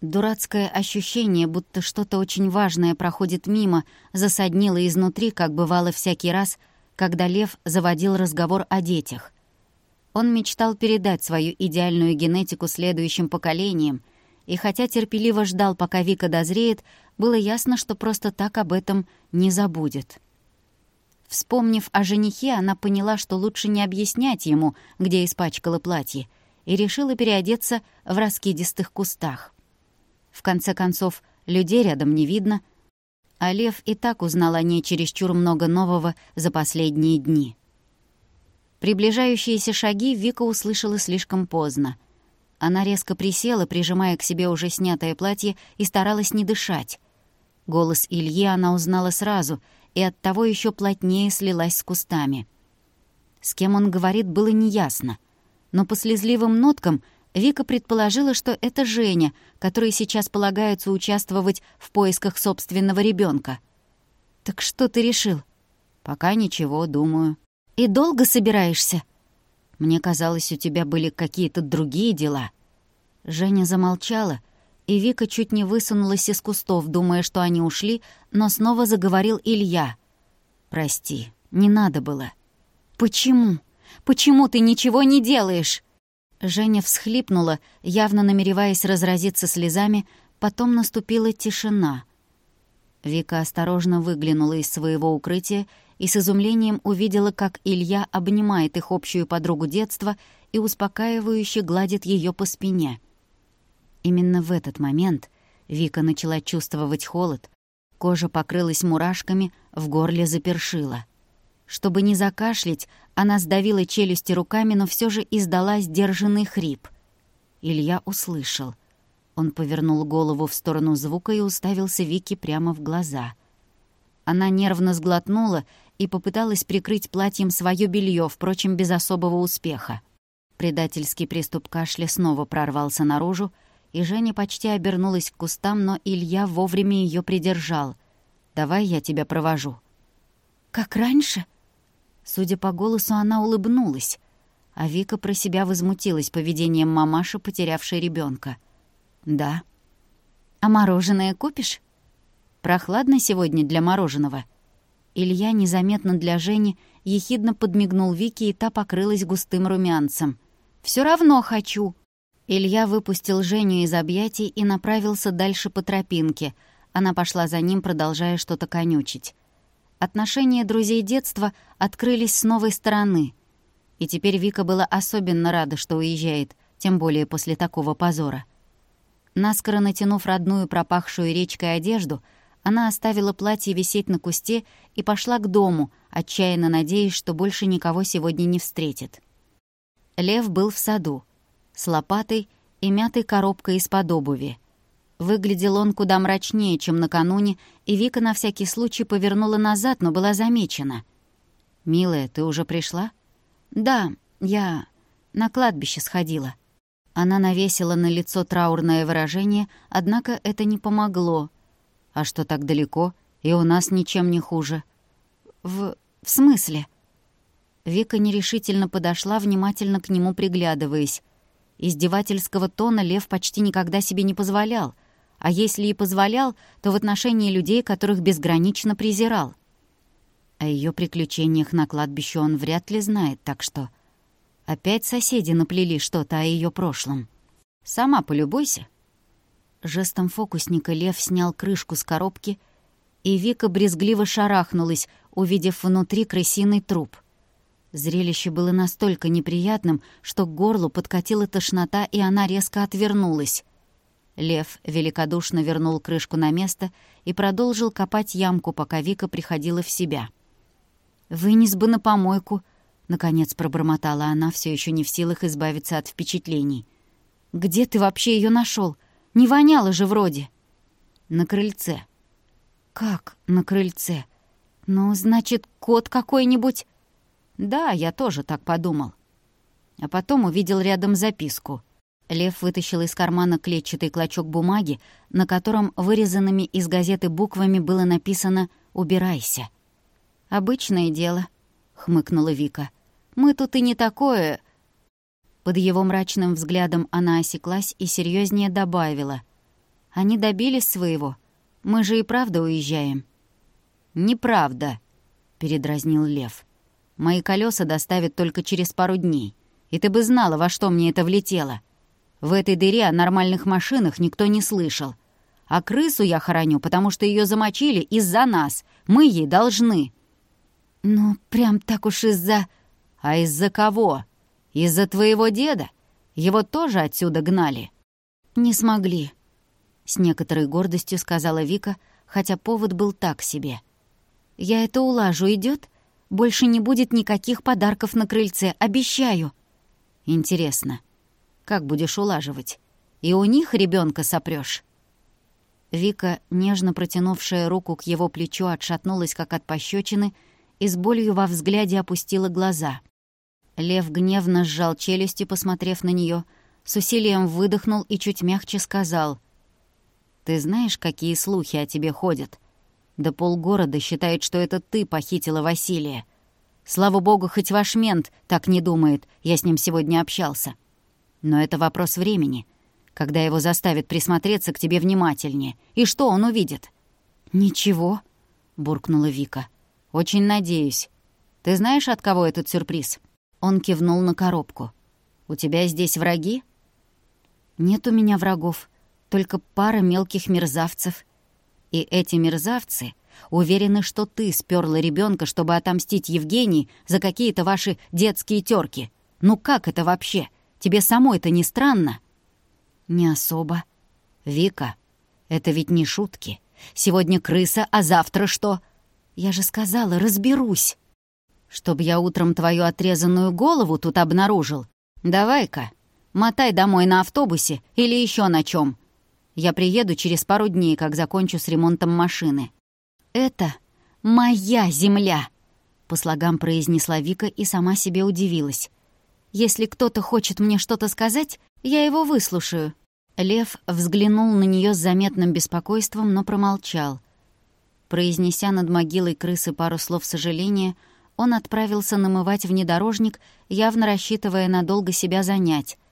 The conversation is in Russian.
Дурацкое ощущение, будто что-то очень важное проходит мимо, засаднило изнутри, как бывало всякий раз, когда Лев заводил разговор о детях. Он мечтал передать свою идеальную генетику следующим поколениям, и хотя терпеливо ждал, пока Вика дозреет, было ясно, что просто так об этом не забудет. Вспомнив о женихе, она поняла, что лучше не объяснять ему, где испачкала платье, и решила переодеться в раскидистых кустах. В конце концов, людей рядом не видно, а Лев и так узнал о ней чересчур много нового за последние дни. Приближающиеся шаги Вика услышала слишком поздно. Она резко присела, прижимая к себе уже снятое платье, и старалась не дышать. Голос Ильи она узнала сразу, и оттого еще плотнее слилась с кустами. С кем он говорит, было неясно, но по слезливым ноткам Вика предположила, что это Женя, который сейчас полагается участвовать в поисках собственного ребенка. «Так что ты решил?» «Пока ничего, думаю». «И долго собираешься?» «Мне казалось, у тебя были какие-то другие дела». Женя замолчала, и Вика чуть не высунулась из кустов, думая, что они ушли, но снова заговорил Илья. «Прости, не надо было». «Почему? Почему ты ничего не делаешь?» Женя всхлипнула, явно намереваясь разразиться слезами, потом наступила тишина. Вика осторожно выглянула из своего укрытия и с изумлением увидела, как Илья обнимает их общую подругу детства и успокаивающе гладит ее по спине. Именно в этот момент Вика начала чувствовать холод, кожа покрылась мурашками, в горле запершила. Чтобы не закашлять, она сдавила челюсти руками, но все же издала сдержанный хрип. Илья услышал. Он повернул голову в сторону звука и уставился Вике прямо в глаза. Она нервно сглотнула и попыталась прикрыть платьем свое белье, впрочем, без особого успеха. Предательский приступ кашля снова прорвался наружу, и Женя почти обернулась к кустам, но Илья вовремя ее придержал. «Давай я тебя провожу». «Как раньше?» Судя по голосу, она улыбнулась, а Вика про себя возмутилась поведением мамаши, потерявшей ребенка. «Да». «А мороженое купишь?» «Прохладно сегодня для мороженого». Илья незаметно для Жени ехидно подмигнул Вике, и та покрылась густым румянцем. «Всё равно хочу». Илья выпустил Женю из объятий и направился дальше по тропинке. Она пошла за ним, продолжая что-то конючить. Отношения друзей детства открылись с новой стороны. И теперь Вика была особенно рада, что уезжает, тем более после такого позора. Наскоро натянув родную пропахшую речкой одежду, она оставила платье висеть на кусте и пошла к дому, отчаянно надеясь, что больше никого сегодня не встретит. Лев был в саду, с лопатой и мятой коробкой из-под обуви. Выглядел он куда мрачнее, чем накануне, и Вика на всякий случай повернула назад, но была замечена. «Милая, ты уже пришла?» «Да, я на кладбище сходила». Она навесила на лицо траурное выражение, однако это не помогло. «А что так далеко? И у нас ничем не хуже». В смысле?» Вика нерешительно подошла, внимательно к нему приглядываясь. Издевательского тона Лев почти никогда себе не позволял, а если и позволял, то в отношении людей, которых безгранично презирал. О ее приключениях на кладбище он вряд ли знает, так что... Опять соседи наплели что-то о ее прошлом. «Сама полюбуйся». Жестом фокусника Лев снял крышку с коробки, и Вика брезгливо шарахнулась, увидев внутри крысиный труп. Зрелище было настолько неприятным, что к горлу подкатила тошнота, и она резко отвернулась. Лев великодушно вернул крышку на место и продолжил копать ямку, пока Вика приходила в себя. «Вынес бы на помойку», — наконец пробормотала она, все еще не в силах избавиться от впечатлений. «Где ты вообще ее нашел? Не воняло же вроде». «На крыльце». «Как на крыльце? Ну, значит, кот какой-нибудь?» «Да, я тоже так подумал». А потом увидел рядом записку. Лев вытащил из кармана клетчатый клочок бумаги, на котором вырезанными из газеты буквами было написано «Убирайся». «Обычное дело», — хмыкнула Вика. «Мы тут и не такое...» Под его мрачным взглядом она осеклась и серьезнее добавила. Они добились своего. Мы же и правда уезжаем». «Неправда», — передразнил Лев. «Мои колеса доставят только через пару дней. И ты бы знала, во что мне это влетело. В этой дыре о нормальных машинах никто не слышал. А крысу я хороню, потому что ее замочили из-за нас. Мы ей должны». «Ну, прям так уж из-за...» «А из-за кого? Из-за твоего деда? Его тоже отсюда гнали?» «Не смогли», — с некоторой гордостью сказала Вика, хотя повод был так себе. «Я это улажу, идёт? Больше не будет никаких подарков на крыльце, обещаю». «Интересно, как будешь улаживать? И у них ребёнка сопрёшь?» Вика, нежно протянувшая руку к его плечу, отшатнулась, как от пощечины, и с болью во взгляде опустила глаза. Лев гневно сжал челюсти, посмотрев на неё, с усилием выдохнул и чуть мягче сказал: «Ты знаешь, какие слухи о тебе ходят? Да полгорода считает, что это ты похитила Василия. Слава богу, хоть ваш мент так не думает, я с ним сегодня общался. Но это вопрос времени, когда его заставят присмотреться к тебе внимательнее. И что он увидит?» «Ничего», — буркнула Вика. «Очень надеюсь. Ты знаешь, от кого этот сюрприз?» Он кивнул на коробку. «У тебя здесь враги?» «Нет у меня врагов, только пара мелких мерзавцев». «И эти мерзавцы уверены, что ты спёрла ребёнка, чтобы отомстить Евгении за какие-то ваши детские тёрки. Ну как это вообще? Тебе самой-то не странно?» «Не особо». «Вика, это ведь не шутки. Сегодня крыса, а завтра что?» «Я же сказала, разберусь». «Чтоб я утром твою отрезанную голову тут обнаружил? Давай-ка, мотай домой на автобусе или ещё на чём. Я приеду через пару дней, как закончу с ремонтом машины». «Это моя земля», — по слогам произнесла Вика и сама себе удивилась. «Если кто-то хочет мне что-то сказать, я его выслушаю». Лев взглянул на неё с заметным беспокойством, но промолчал. Произнеся над могилой крысы пару слов сожаления, он отправился намывать внедорожник, явно рассчитывая надолго себя занять,